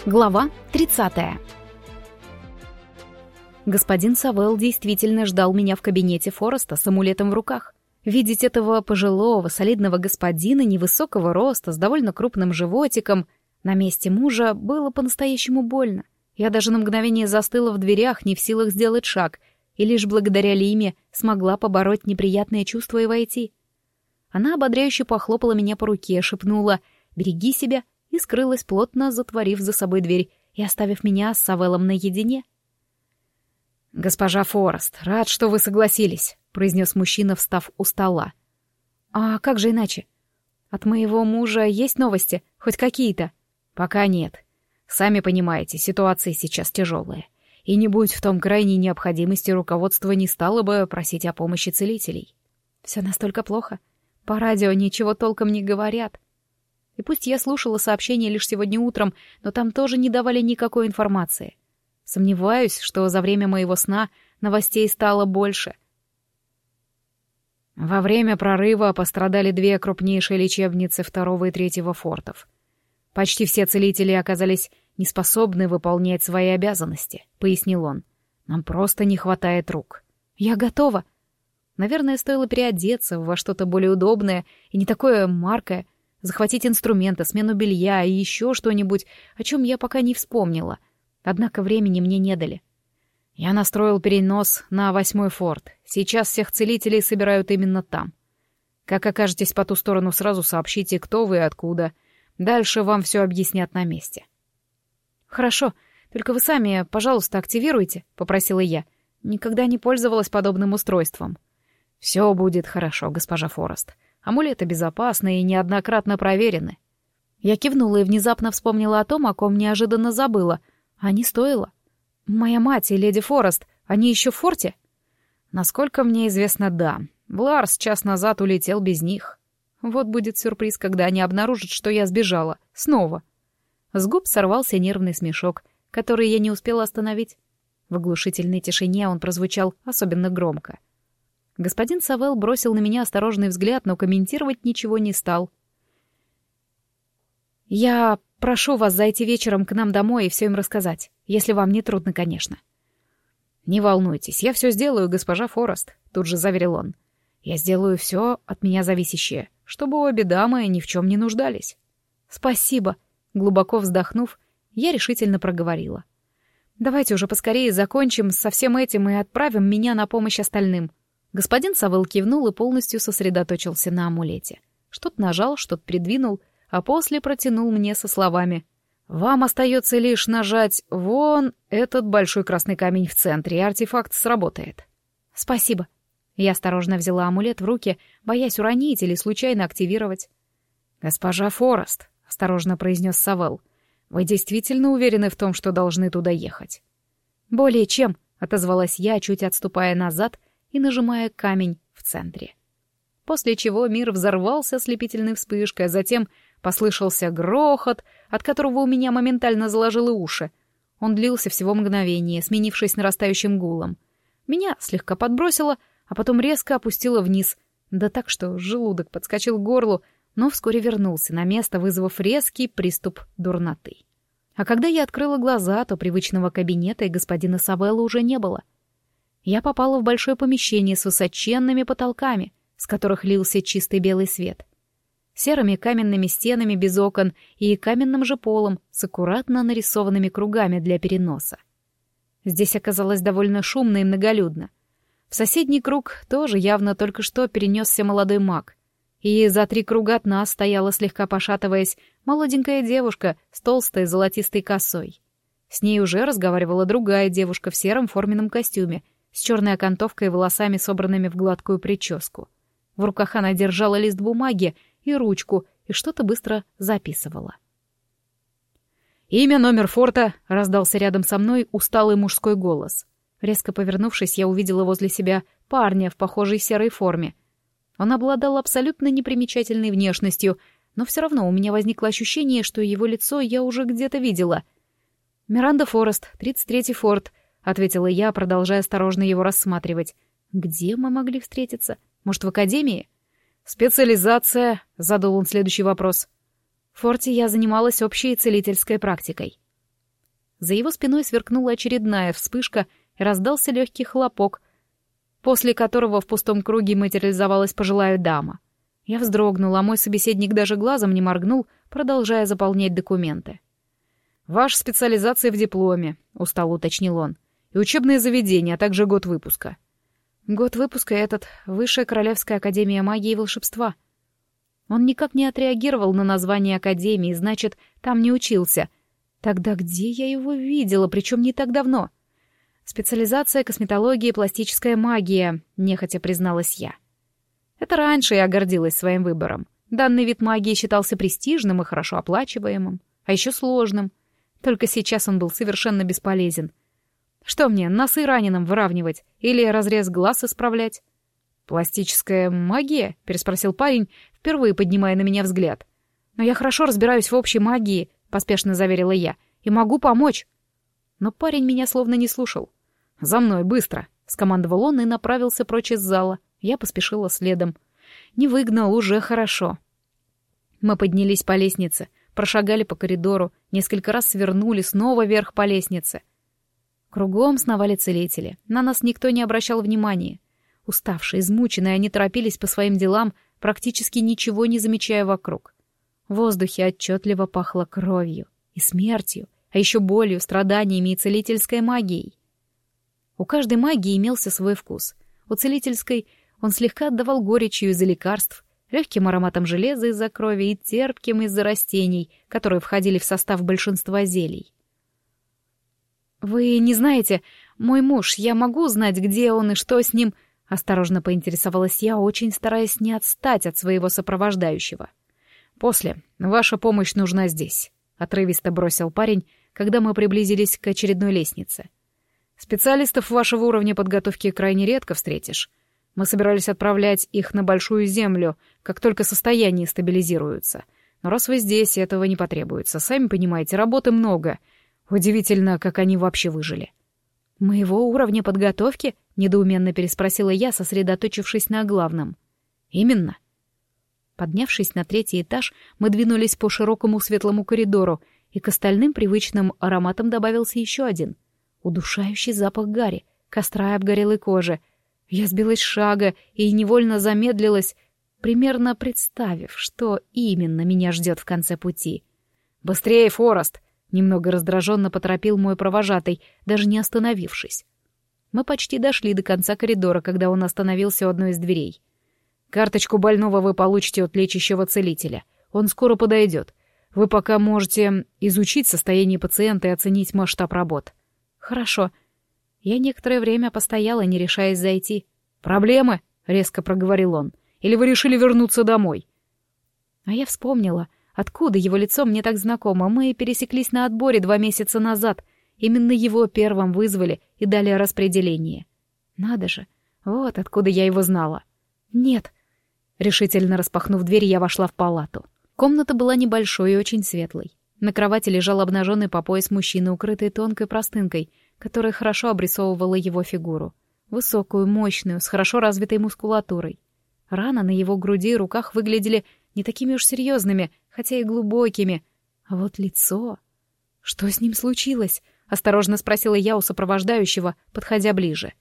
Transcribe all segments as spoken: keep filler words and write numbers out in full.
Глава тридцатая. Господин Савелл действительно ждал меня в кабинете Фореста с амулетом в руках. Видеть этого пожилого, солидного господина невысокого роста, с довольно крупным животиком, на месте мужа было по-настоящему больно. Я даже на мгновение застыла в дверях, не в силах сделать шаг, и лишь благодаря Лиме смогла побороть неприятное чувство и войти. Она ободряюще похлопала меня по руке, шепнула «Береги себя», и скрылась, плотно затворив за собой дверь и оставив меня с Савеллом наедине. «Госпожа Форест, рад, что вы согласились», — произнес мужчина, встав у стола. «А как же иначе? От моего мужа есть новости? Хоть какие-то?» «Пока нет. Сами понимаете, ситуация сейчас тяжелая. И не будь в том крайней необходимости, руководство не стало бы просить о помощи целителей». «Все настолько плохо? По радио ничего толком не говорят». И пусть я слушала сообщения лишь сегодня утром, но там тоже не давали никакой информации. Сомневаюсь, что за время моего сна новостей стало больше. Во время прорыва пострадали две крупнейшие лечебницы второго и третьего фортов. Почти все целители оказались неспособны выполнять свои обязанности, пояснил он. Нам просто не хватает рук. Я готова. Наверное, стоило переодеться во что-то более удобное и не такое маркое, захватить инструменты, смену белья и еще что-нибудь, о чем я пока не вспомнила. Однако времени мне не дали. Я настроил перенос на восьмой форт. Сейчас всех целителей собирают именно там. Как окажетесь по ту сторону, сразу сообщите, кто вы и откуда. Дальше вам все объяснят на месте. «Хорошо, только вы сами, пожалуйста, активируйте», — попросила я. Никогда не пользовалась подобным устройством. «Все будет хорошо, госпожа Форест. Амулеты безопасны и неоднократно проверены». Я кивнула и внезапно вспомнила о том, о ком неожиданно забыла. А не стоило. Моя мать и леди Форест, они еще в форте? Насколько мне известно, да. Бларс час назад улетел без них. Вот будет сюрприз, когда они обнаружат, что я сбежала. Снова. С губ сорвался нервный смешок, который я не успела остановить. В оглушительной тишине он прозвучал особенно громко. Господин Савелл бросил на меня осторожный взгляд, но комментировать ничего не стал. «Я прошу вас зайти вечером к нам домой и все им рассказать, если вам не трудно, конечно». «Не волнуйтесь, я все сделаю, госпожа Форест», — тут же заверил он. «Я сделаю все от меня зависящее, чтобы обе дамы ни в чем не нуждались». «Спасибо», — глубоко вздохнув, я решительно проговорила. «Давайте уже поскорее закончим со всем этим и отправим меня на помощь остальным». Господин Савелл кивнул и полностью сосредоточился на амулете. Что-то нажал, что-то придвинул, а после протянул мне со словами: «Вам остается лишь нажать вон этот большой красный камень в центре, и артефакт сработает». «Спасибо». Я осторожно взяла амулет в руки, боясь уронить или случайно активировать. «Госпожа Форест», — осторожно произнес Савелл, — «вы действительно уверены в том, что должны туда ехать?» «Более чем», — отозвалась я, чуть отступая назад и нажимая камень в центре. После чего мир взорвался ослепительной вспышкой, а затем послышался грохот, от которого у меня моментально заложило уши. Он длился всего мгновение, сменившись нарастающим гулом. Меня слегка подбросило, а потом резко опустило вниз, да так, что желудок подскочил к горлу, но вскоре вернулся на место, вызвав резкий приступ дурноты. А когда я открыла глаза, то привычного кабинета и господина Савелла уже не было. Я попала в большое помещение с высоченными потолками, с которых лился чистый белый свет, серыми каменными стенами без окон и каменным же полом с аккуратно нарисованными кругами для переноса. Здесь оказалось довольно шумно и многолюдно. В соседний круг тоже явно только что перенесся молодой маг, и за три круга от нас стояла, слегка пошатываясь, молоденькая девушка с толстой золотистой косой. С ней уже разговаривала другая девушка в сером форменном костюме, с черной окантовкой и волосами, собранными в гладкую прическу. В руках она держала лист бумаги и ручку и что-то быстро записывала. «Имя, номер форта», — раздался рядом со мной усталый мужской голос. Резко повернувшись, я увидела возле себя парня в похожей серой форме. Он обладал абсолютно непримечательной внешностью, но все равно у меня возникло ощущение, что его лицо я уже где-то видела. «Миранда Форест, тридцать третий форт», — ответила я, продолжая осторожно его рассматривать. «Где мы могли встретиться? Может, в академии?» «Специализация», — задал он следующий вопрос. «В форте я занималась общей целительской практикой». За его спиной сверкнула очередная вспышка и раздался легкий хлопок, после которого в пустом круге материализовалась пожилая дама. Я вздрогнула, а мой собеседник даже глазом не моргнул, продолжая заполнять документы. «Ваша специализация в дипломе», — устало уточнил он, — «и учебное заведение, а также год выпуска». «Год выпуска этот — Высшая Королевская Академия Магии и Волшебства». Он никак не отреагировал на название Академии, значит, там не учился. Тогда где я его видела, причем не так давно? «Специализация косметология и пластическая магия», — нехотя призналась я. Это раньше я гордилась своим выбором. Данный вид магии считался престижным и хорошо оплачиваемым, а еще сложным. Только сейчас он был совершенно бесполезен. Что мне, носы раненым выравнивать или разрез глаз исправлять? «Пластическая магия?» — переспросил парень, впервые поднимая на меня взгляд. «Но я хорошо разбираюсь в общей магии», — поспешно заверила я, — «и могу помочь». Но парень меня словно не слушал. «За мной, быстро!» — скомандовал он и направился прочь из зала. Я поспешила следом. Не выгнал, уже хорошо. Мы поднялись по лестнице, прошагали по коридору, несколько раз свернули, снова вверх по лестнице. Кругом сновали целители. На нас никто не обращал внимания. Уставшие, измученные, они торопились по своим делам, практически ничего не замечая вокруг. В воздухе отчетливо пахло кровью и смертью, а еще болью, страданиями и целительской магией. У каждой магии имелся свой вкус. У целительской он слегка отдавал горечью из-за лекарств, легким ароматом железа из-за крови и терпким из-за растений, которые входили в состав большинства зелий. «Вы не знаете, мой муж, я могу узнать, где он и что с ним?» — осторожно поинтересовалась я, очень стараясь не отстать от своего сопровождающего. «После. Ваша помощь нужна здесь», — отрывисто бросил парень, когда мы приблизились к очередной лестнице. «Специалистов вашего уровня подготовки крайне редко встретишь. Мы собирались отправлять их на Большую Землю, как только состояние стабилизируется. Но раз вы здесь, этого не потребуется. Сами понимаете, работы много. Удивительно, как они вообще выжили». «Моего уровня подготовки?» — недоуменно переспросила я, сосредоточившись на главном. «Именно». Поднявшись на третий этаж, мы двинулись по широкому светлому коридору, и к остальным привычным ароматам добавился еще один — удушающий запах гари, костра и обгорелой кожи. Я сбилась с шага и невольно замедлилась, примерно представив, что именно меня ждет в конце пути. «Быстрее, Форест!» — немного раздраженно поторопил мой провожатый, даже не остановившись. Мы почти дошли до конца коридора, когда он остановился у одной из дверей. «Карточку больного вы получите от лечащего целителя. Он скоро подойдет. Вы пока можете изучить состояние пациента и оценить масштаб работ». «Хорошо». Я некоторое время постояла, не решаясь зайти. «Проблемы?» — резко проговорил он. «Или вы решили вернуться домой?» А я вспомнила, откуда его лицо мне так знакомо. Мы пересеклись на отборе два месяца назад. Именно его первым вызвали и дали распределение. Надо же, вот откуда я его знала. «Нет». Решительно распахнув дверь, я вошла в палату. Комната была небольшой и очень светлой. На кровати лежал обнаженный по пояс мужчина, укрытый тонкой простынкой, которая хорошо обрисовывала его фигуру. Высокую, мощную, с хорошо развитой мускулатурой. Раны на его груди и руках выглядели не такими уж серьезными, хотя и глубокими. А вот лицо... «Что с ним случилось?» — осторожно спросила я у сопровождающего, подходя ближе.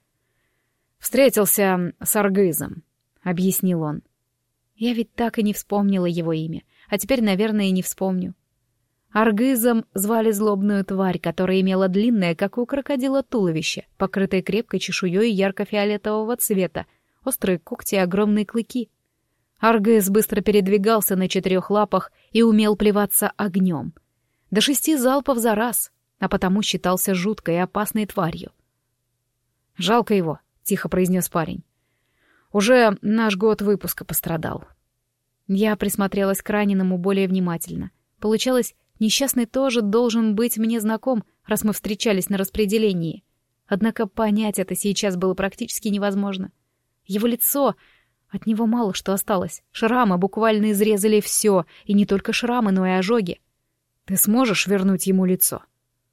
«Встретился с Аргызом», — объяснил он. Я ведь так и не вспомнила его имя, а теперь, наверное, и не вспомню. Аргызом звали злобную тварь, которая имела длинное, как у крокодила, туловище, покрытое крепкой чешуей ярко-фиолетового цвета, острые когти и огромные клыки. Аргыз быстро передвигался на четырех лапах и умел плеваться огнем. До шести залпов за раз, а потому считался жуткой и опасной тварью. «Жалко его», — тихо произнес парень. «Уже наш год выпуска пострадал». Я присмотрелась к раненому более внимательно. Получалось, несчастный тоже должен быть мне знаком, раз мы встречались на распределении. Однако понять это сейчас было практически невозможно. Его лицо... От него мало что осталось. Шрамы буквально изрезали все, и не только шрамы, но и ожоги. «Ты сможешь вернуть ему лицо?»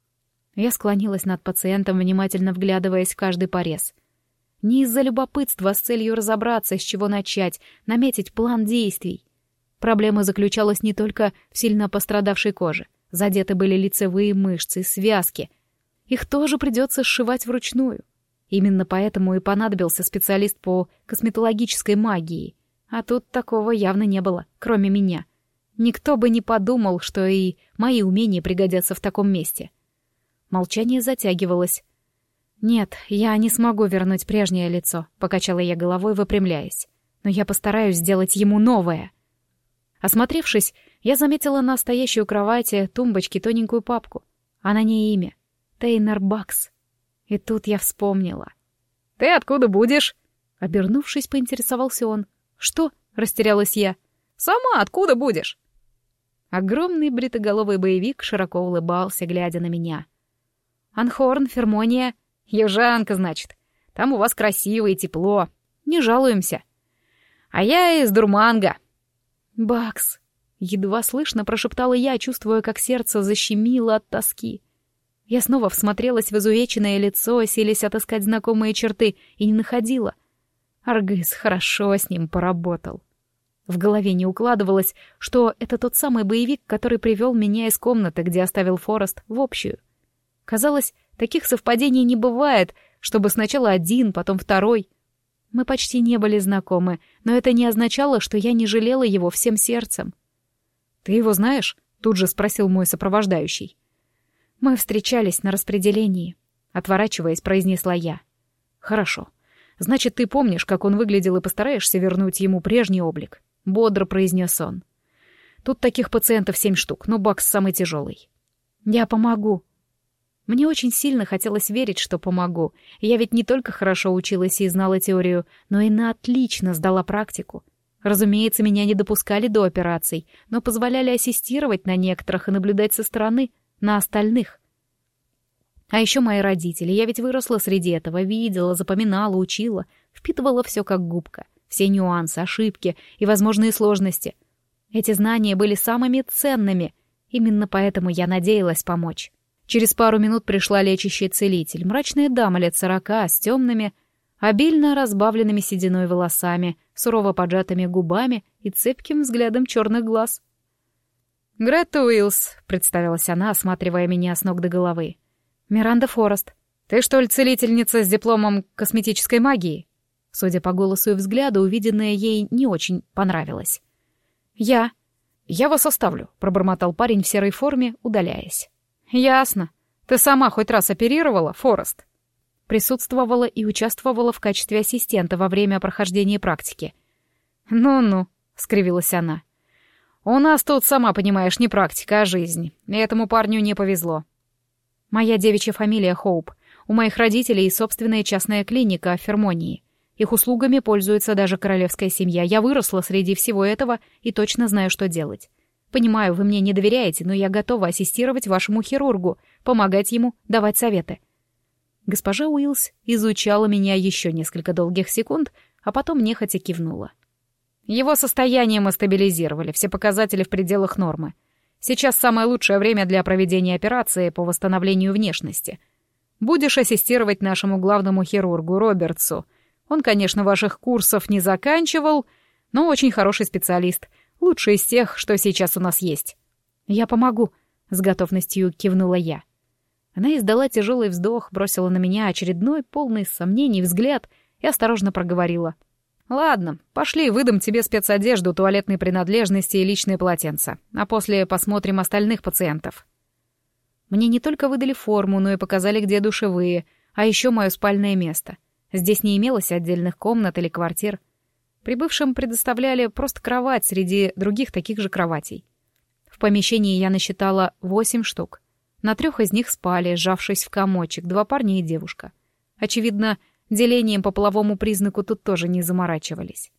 Я склонилась над пациентом, внимательно вглядываясь в каждый порез. Не из-за любопытства, а с целью разобраться, с чего начать, наметить план действий. Проблема заключалась не только в сильно пострадавшей коже. Задеты были лицевые мышцы, связки. их тоже придется сшивать вручную. Именно поэтому и понадобился специалист по косметологической магии. А тут такого явно не было, кроме меня. Никто бы не подумал, что и мои умения пригодятся в таком месте. Молчание затягивалось. «Нет, я не смогу вернуть прежнее лицо», — покачала я головой, выпрямляясь. «Но я постараюсь сделать ему новое». Осмотревшись, я заметила на стоящей у кровати тумбочке тоненькую папку, а на ней имя — Тейнер Бакс. И тут я вспомнила. «Ты откуда будешь?» Обернувшись, поинтересовался он. «Что?» — растерялась я. «Сама откуда будешь?» Огромный бритоголовый боевик широко улыбался, глядя на меня. «Анхорн, Фермония. Южанка, значит. Там у вас красиво и тепло. Не жалуемся. А я из Дурманга». «Бакс!» — едва слышно прошептала я, чувствуя, как сердце защемило от тоски. Я снова всмотрелась в изувеченное лицо, силясь отыскать знакомые черты, и не находила. Аргыс хорошо с ним поработал. В голове не укладывалось, что это тот самый боевик, который привел меня из комнаты, где оставил Форест, в общую. Казалось, таких совпадений не бывает, чтобы сначала один, потом второй. Мы почти не были знакомы, но это не означало, что я не жалела его всем сердцем. «Ты его знаешь?» — тут же спросил мой сопровождающий. «Мы встречались на распределении», — отворачиваясь, произнесла я. «Хорошо. Значит, ты помнишь, как он выглядел, и постараешься вернуть ему прежний облик», — бодро произнес он. «Тут таких пациентов семь штук, но Бакс самый тяжелый». «Я помогу». Мне очень сильно хотелось верить, что помогу. Я ведь не только хорошо училась и знала теорию, но и на отлично сдала практику. Разумеется, меня не допускали до операций, но позволяли ассистировать на некоторых и наблюдать со стороны, на остальных. А еще мои родители. Я ведь выросла среди этого, видела, запоминала, учила, впитывала все как губка, все нюансы, ошибки и возможные сложности. Эти знания были самыми ценными, именно поэтому я надеялась помочь. Через пару минут пришла лечащий целитель, мрачная дама лет сорока, с темными, обильно разбавленными сединой волосами, сурово поджатыми губами и цепким взглядом черных глаз. «Гретта Уиллс», — представилась она, осматривая меня с ног до головы. «Миранда Форест. Ты, что ли, целительница с дипломом косметической магии?» Судя по голосу и взгляду, увиденное ей не очень понравилось. «Я». «Я вас оставлю», — пробормотал парень в серой форме, удаляясь. «Ясно. Ты сама хоть раз оперировала, Форест?» Присутствовала и участвовала в качестве ассистента во время прохождения практики. «Ну-ну», — скривилась она. «У нас тут, сама понимаешь, не практика, а жизнь. И этому парню не повезло». «Моя девичья фамилия Хоуп. У моих родителей собственная частная клиника в Фермонии. Их услугами пользуется даже королевская семья. Я выросла среди всего этого и точно знаю, что делать. Понимаю, вы мне не доверяете, но я готова ассистировать вашему хирургу, помогать ему, давать советы». Госпожа Уиллс изучала меня еще несколько долгих секунд, а потом нехотя кивнула. «Его состояние мы стабилизировали, все показатели в пределах нормы. Сейчас самое лучшее время для проведения операции по восстановлению внешности. Будешь ассистировать нашему главному хирургу Робертсу. Он, конечно, ваших курсов не заканчивал, но очень хороший специалист, лучший из тех, что сейчас у нас есть». «Я помогу», — с готовностью кивнула я. Она издала тяжелый вздох, бросила на меня очередной, полный сомнений взгляд и осторожно проговорила. «Ладно, пошли, выдам тебе спецодежду, туалетные принадлежности и личные полотенца, а после посмотрим остальных пациентов». Мне не только выдали форму, но и показали, где душевые, а еще мое спальное место. Здесь не имелось отдельных комнат или квартир. Прибывшим предоставляли просто кровать среди других таких же кроватей. В помещении я насчитала восемь штук. На трех из них спали, сжавшись в комочек, два парня и девушка. Очевидно, делением по половому признаку тут тоже не заморачивались.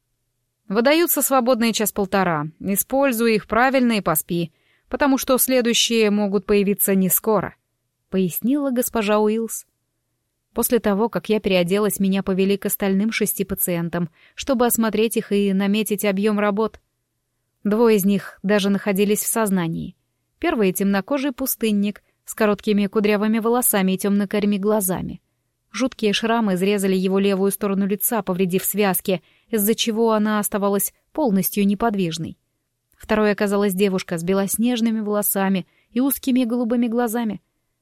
«Выдаются свободные час-полтора. Используй их правильно и поспи, потому что следующие могут появиться не скоро», — пояснила госпожа Уиллс. После того, как я переоделась, меня повели к остальным шести пациентам, чтобы осмотреть их и наметить объем работ. Двое из них даже находились в сознании. Первый — темнокожий пустынник с короткими кудрявыми волосами и темно-карими глазами. Жуткие шрамы изрезали его левую сторону лица, повредив связки, из-за чего она оставалась полностью неподвижной. Второй оказалась девушка с белоснежными волосами и узкими голубыми глазами.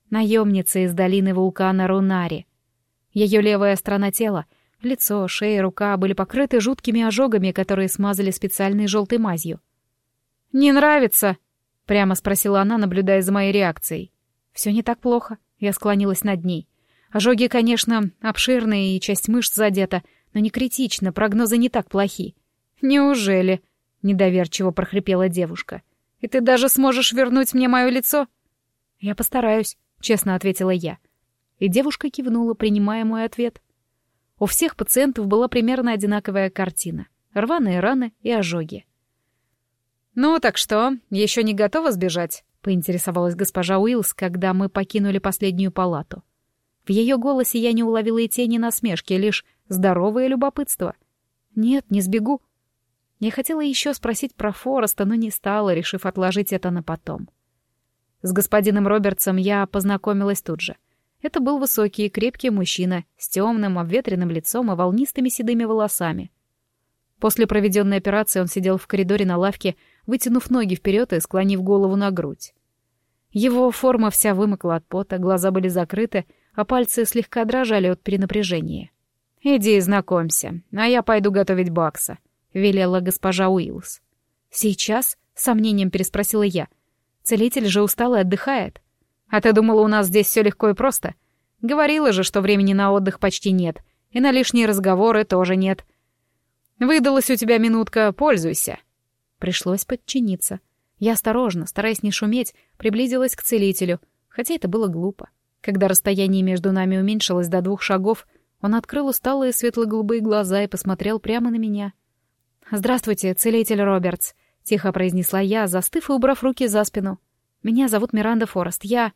Наемница из долины вулкана Рунари. Ее левая сторона тела, лицо, шея, рука были покрыты жуткими ожогами, которые смазали специальной желтой мазью. «Не нравится?» — прямо спросила она, наблюдая за моей реакцией. «Все не так плохо», — я склонилась над ней. «Ожоги, конечно, обширные, и часть мышц задета, но не критично, прогнозы не так плохи». «Неужели?» — недоверчиво прохрипела девушка. «И ты даже сможешь вернуть мне мое лицо?» «Я постараюсь», — честно ответила я. И девушка кивнула, принимая мой ответ. У всех пациентов была примерно одинаковая картина. Рваные раны и ожоги. «Ну так что, еще не готова сбежать?» — поинтересовалась госпожа Уиллс, когда мы покинули последнюю палату. В ее голосе я не уловила и тени насмешки, лишь здоровое любопытство. «Нет, не сбегу». Я хотела еще спросить про Фореста, но не стала, решив отложить это на потом. С господином Робертсом я познакомилась тут же. Это был высокий и крепкий мужчина с темным, обветренным лицом и волнистыми седыми волосами. После проведенной операции он сидел в коридоре на лавке, вытянув ноги вперед и склонив голову на грудь. Его форма вся вымокла от пота, глаза были закрыты, а пальцы слегка дрожали от перенапряжения. «Иди и знакомься, а я пойду готовить Бакса», — велела госпожа Уиллс. «Сейчас?» — с сомнением переспросила я. «Целитель же устал и отдыхает». «А ты думала, у нас здесь все легко и просто? Говорила же, что времени на отдых почти нет, и на лишние разговоры тоже нет. Выдалась у тебя минутка, пользуйся». Пришлось подчиниться. Я осторожно, стараясь не шуметь, приблизилась к целителю, хотя это было глупо. Когда расстояние между нами уменьшилось до двух шагов, он открыл усталые светло-голубые глаза и посмотрел прямо на меня. «Здравствуйте, целитель Робертс», — тихо произнесла я, застыв и убрав руки за спину. «Меня зовут Миранда Форест, я...»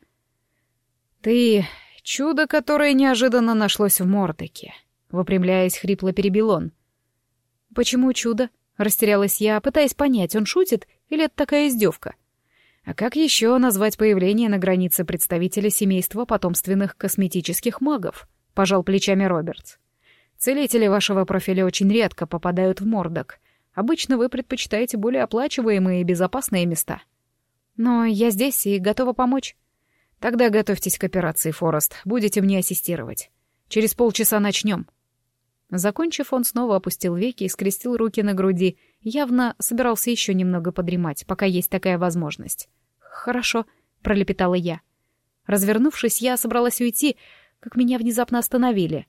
«Ты чудо, которое неожиданно нашлось в Мордеке», — выпрямляясь, хрипло перебил он. «Почему чудо?» — растерялась я, пытаясь понять, он шутит или это такая издевка. А как еще назвать появление на границе представителя семейства потомственных косметических магов? Пожал плечами Робертс. Целители вашего профиля очень редко попадают в Мордок. Обычно вы предпочитаете более оплачиваемые и безопасные места. Но я здесь и готова помочь. Тогда готовьтесь к операции, Форест. Будете мне ассистировать. Через полчаса начнем. Закончив, он снова опустил веки и скрестил руки на груди. Явно собирался еще немного подремать, пока есть такая возможность. «Хорошо», — пролепетала я. Развернувшись, я собралась уйти, как меня внезапно остановили.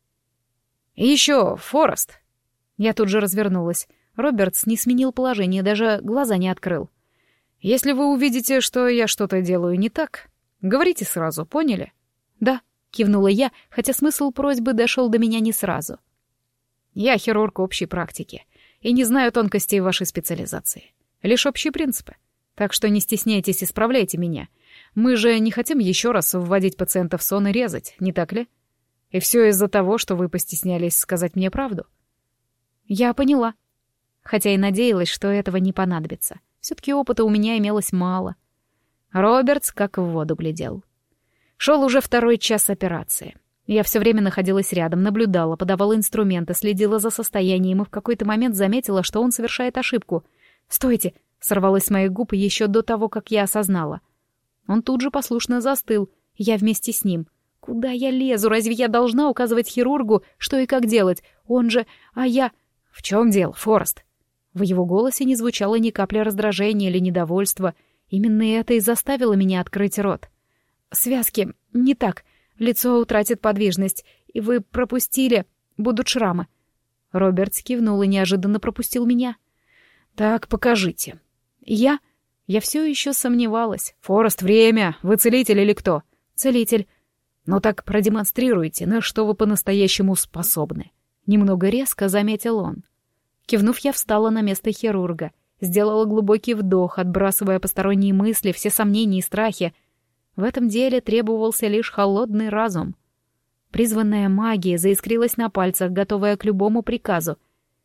«И еще, Форест!» Я тут же развернулась. Робертс не сменил положение, даже глаза не открыл. «Если вы увидите, что я что-то делаю не так, говорите сразу, поняли?» «Да», — кивнула я, хотя смысл просьбы дошел до меня не сразу. «Я хирург общей практики и не знаю тонкостей вашей специализации. Лишь общие принципы. Так что не стесняйтесь, исправляйте меня. Мы же не хотим еще раз вводить пациента в сон и резать, не так ли? И все из-за того, что вы постеснялись сказать мне правду». Я поняла. Хотя и надеялась, что этого не понадобится. Все-таки опыта у меня имелось мало. Робертс как в воду глядел. Шел уже второй час операции. Я все время находилась рядом, наблюдала, подавала инструменты, следила за состоянием и в какой-то момент заметила, что он совершает ошибку. «Стойте!» — сорвалось с моих губ еще до того, как я осознала. Он тут же послушно застыл, я вместе с ним. «Куда я лезу? Разве я должна указывать хирургу, что и как делать? Он же... А я...» «В чем дело, Форест?» В его голосе не звучало ни капли раздражения или недовольства. Именно это и заставило меня открыть рот. «Связки... не так. Лицо утратит подвижность, и вы пропустили... будут шрамы». Роберт кивнул и неожиданно пропустил меня. «Так, покажите». «Я...» Я все еще сомневалась. «Форест, время! Вы целитель или кто?» «Целитель». «Ну так продемонстрируйте, на что вы по-настоящему способны». Немного резко заметил он. Кивнув, я встала на место хирурга, сделала глубокий вдох, отбрасывая посторонние мысли, все сомнения и страхи. В этом деле требовался лишь холодный разум. Призванная магия заискрилась на пальцах, готовая к любому приказу.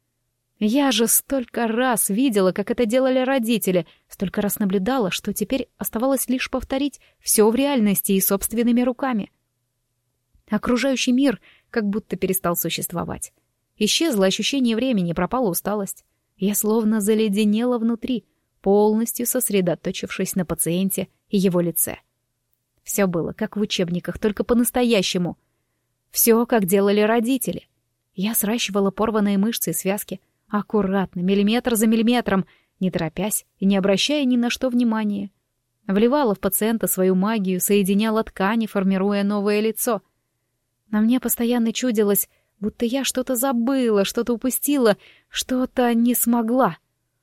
Я же столько раз видела, как это делали родители, столько раз наблюдала, что теперь оставалось лишь повторить все в реальности и собственными руками. Окружающий мир как будто перестал существовать. Исчезло ощущение времени, пропала усталость. Я словно заледенела внутри, полностью сосредоточившись на пациенте и его лице. Все было, как в учебниках, только по-настоящему. Все, как делали родители. Я сращивала порванные мышцы и связки, аккуратно, миллиметр за миллиметром, не торопясь и не обращая ни на что внимания. Вливала в пациента свою магию, соединяла ткани, формируя новое лицо. На мне постоянно чудилось, будто я что-то забыла, что-то упустила, что-то не смогла.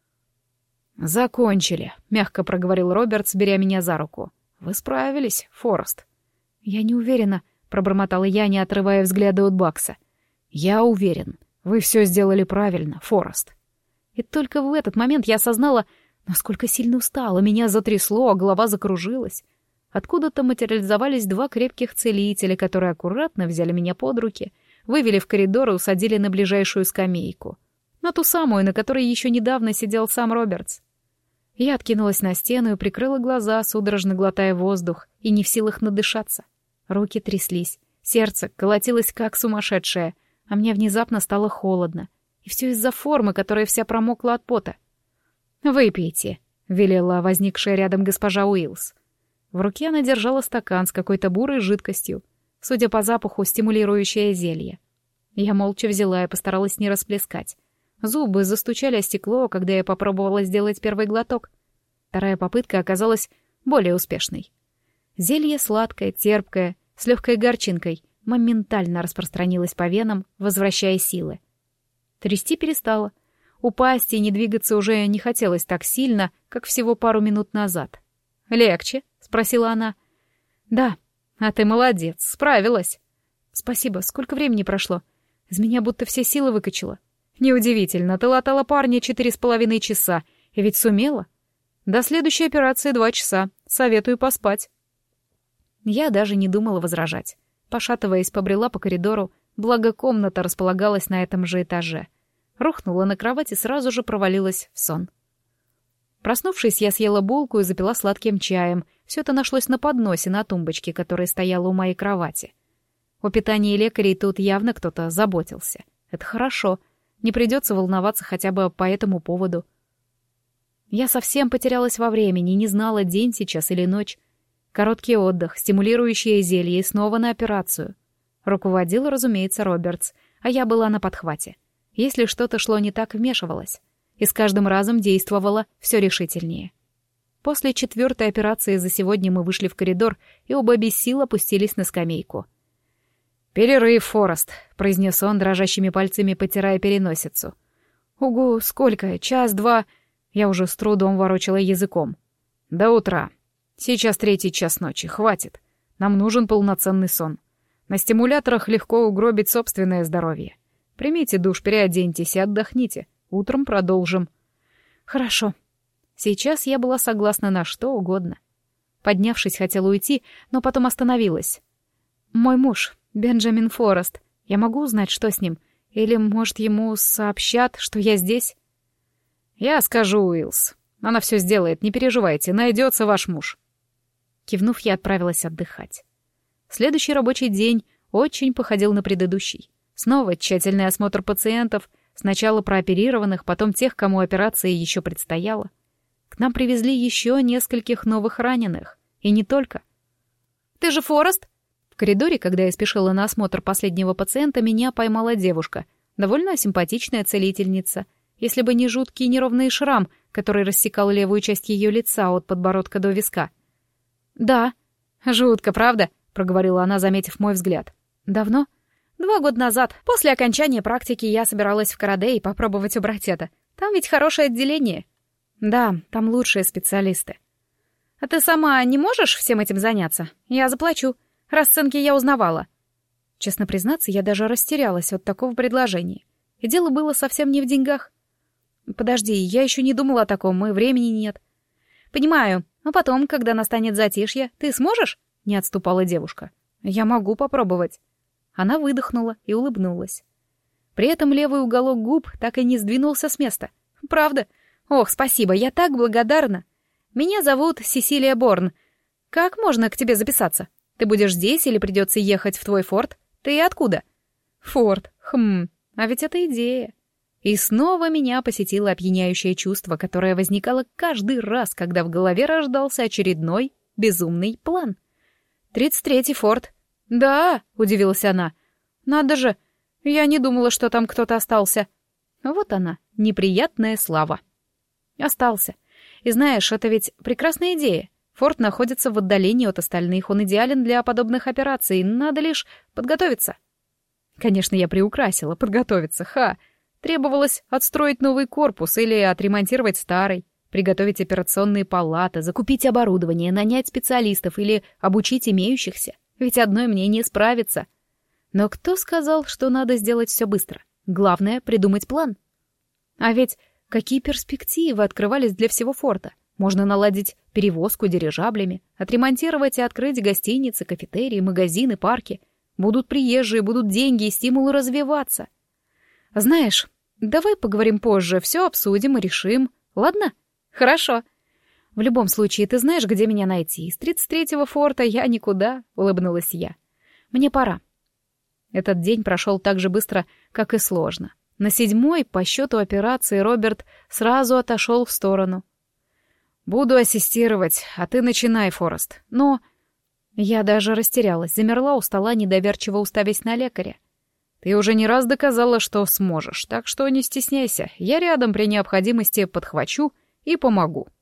«Закончили», — мягко проговорил Робертс, беря меня за руку. «Вы справились, Форест». «Я не уверена», — пробормотала я, не отрывая взгляда от Бакса. «Я уверен. Вы все сделали правильно, Форест». И только в этот момент я осознала, насколько сильно устала, меня затрясло, а голова закружилась. Откуда-то материализовались два крепких целителя, которые аккуратно взяли меня под руки, вывели в коридор и усадили на ближайшую скамейку. На ту самую, на которой еще недавно сидел сам Робертс. Я откинулась на стену и прикрыла глаза, судорожно глотая воздух, и не в силах надышаться. Руки тряслись, сердце колотилось как сумасшедшее, а мне внезапно стало холодно. И все из-за формы, которая вся промокла от пота. «Выпейте», — велела возникшая рядом госпожа Уиллс. В руке она держала стакан с какой-то бурой жидкостью, судя по запаху, стимулирующее зелье. Я молча взяла и постаралась не расплескать. Зубы застучали о стекло, когда я попробовала сделать первый глоток. Вторая попытка оказалась более успешной. Зелье сладкое, терпкое, с легкой горчинкой, моментально распространилось по венам, возвращая силы. Трясти перестала. Упасть и не двигаться уже не хотелось так сильно, как всего пару минут назад. «Легче?» — спросила она. «Да. А ты молодец, справилась». «Спасибо. Сколько времени прошло? Из меня будто все силы выкачало». «Неудивительно, ты латала парня четыре с половиной часа, и ведь сумела. До следующей операции два часа. Советую поспать». Я даже не думала возражать. Пошатываясь, побрела по коридору, благо комната располагалась на этом же этаже. Рухнула на кровать и сразу же провалилась в сон. Проснувшись, я съела булку и запила сладким чаем. Все это нашлось на подносе на тумбочке, которая стояла у моей кровати. О питании лекарей тут явно кто-то заботился. Это хорошо. Не придется волноваться хотя бы по этому поводу. Я совсем потерялась во времени, не знала, день сейчас или ночь. Короткий отдых, стимулирующее зелье и снова на операцию. Руководил, разумеется, Робертс, а я была на подхвате. Если что-то шло не так, вмешивалась. И с каждым разом действовала все решительнее. После четвертой операции за сегодня мы вышли в коридор и оба без сил опустились на скамейку. «Перерыв, Форест», — произнес он, дрожащими пальцами потирая переносицу. «Угу, сколько? Час, два?» Я уже с трудом ворочала языком. «До утра. Сейчас третий час ночи. Хватит. Нам нужен полноценный сон. На стимуляторах легко угробить собственное здоровье. Примите душ, переоденьтесь и отдохните. Утром продолжим». «Хорошо». Сейчас я была согласна на что угодно. Поднявшись, хотела уйти, но потом остановилась. «Мой муж, Бенджамин Форест. Я могу узнать, что с ним? Или, может, ему сообщат, что я здесь?» «Я скажу, Уиллс. Она все сделает, не переживайте, найдется ваш муж». Кивнув, я отправилась отдыхать. Следующий рабочий день очень походил на предыдущий. Снова тщательный осмотр пациентов, сначала прооперированных, потом тех, кому операция еще предстояла. К нам привезли еще нескольких новых раненых. И не только. «Ты же Форест?» В коридоре, когда я спешила на осмотр последнего пациента, меня поймала девушка. Довольно симпатичная целительница. Если бы не жуткий неровный шрам, который рассекал левую часть ее лица от подбородка до виска. «Да». «Жутко, правда?» — проговорила она, заметив мой взгляд. «Давно?» «Два года назад. После окончания практики я собиралась в Караде и попробовать убрать это. Там ведь хорошее отделение». «Да, там лучшие специалисты». «А ты сама не можешь всем этим заняться? Я заплачу. Расценки я узнавала». Честно признаться, я даже растерялась от такого предложения. И дело было совсем не в деньгах. «Подожди, я еще не думала о таком, и времени нет». «Понимаю, но потом, когда настанет затишье, ты сможешь?» — не отступала девушка. «Я могу попробовать». Она выдохнула и улыбнулась. При этом левый уголок губ так и не сдвинулся с места. «Правда? Ох, спасибо, я так благодарна. Меня зовут Сесилия Борн. Как можно к тебе записаться? Ты будешь здесь или придется ехать в твой форт? Ты откуда?» «Форт. Хм, а ведь это идея». И снова меня посетило опьяняющее чувство, которое возникало каждый раз, когда в голове рождался очередной безумный план. «Тридцать третий форт». «Да», — удивилась она. «Надо же, я не думала, что там кто-то остался». Вот она, неприятная слава. Остался. И знаешь, это ведь прекрасная идея. Форт находится в отдалении от остальных, он идеален для подобных операций, надо лишь подготовиться. Конечно, я приукрасила, подготовиться, ха. Требовалось отстроить новый корпус или отремонтировать старый, приготовить операционные палаты, закупить оборудование, нанять специалистов или обучить имеющихся. Ведь одной мне не справиться. Но кто сказал, что надо сделать все быстро? Главное — придумать план. А ведь какие перспективы открывались для всего форта? Можно наладить перевозку дирижаблями, отремонтировать и открыть гостиницы, кафетерии, магазины, парки. Будут приезжие, будут деньги и стимулы развиваться. Знаешь, давай поговорим позже, все обсудим и решим. Ладно? Хорошо. В любом случае, ты знаешь, где меня найти. Из тридцать третьего форта я никуда, улыбнулась я. Мне пора. Этот день прошел так же быстро, как и сложно. На седьмой по счету операции Роберт сразу отошел в сторону. «Буду ассистировать, а ты начинай, Форест. Но...» Я даже растерялась, замерла у стола, недоверчиво уставясь на лекаря. «Ты уже не раз доказала, что сможешь, так что не стесняйся. Я рядом при необходимости подхвачу и помогу».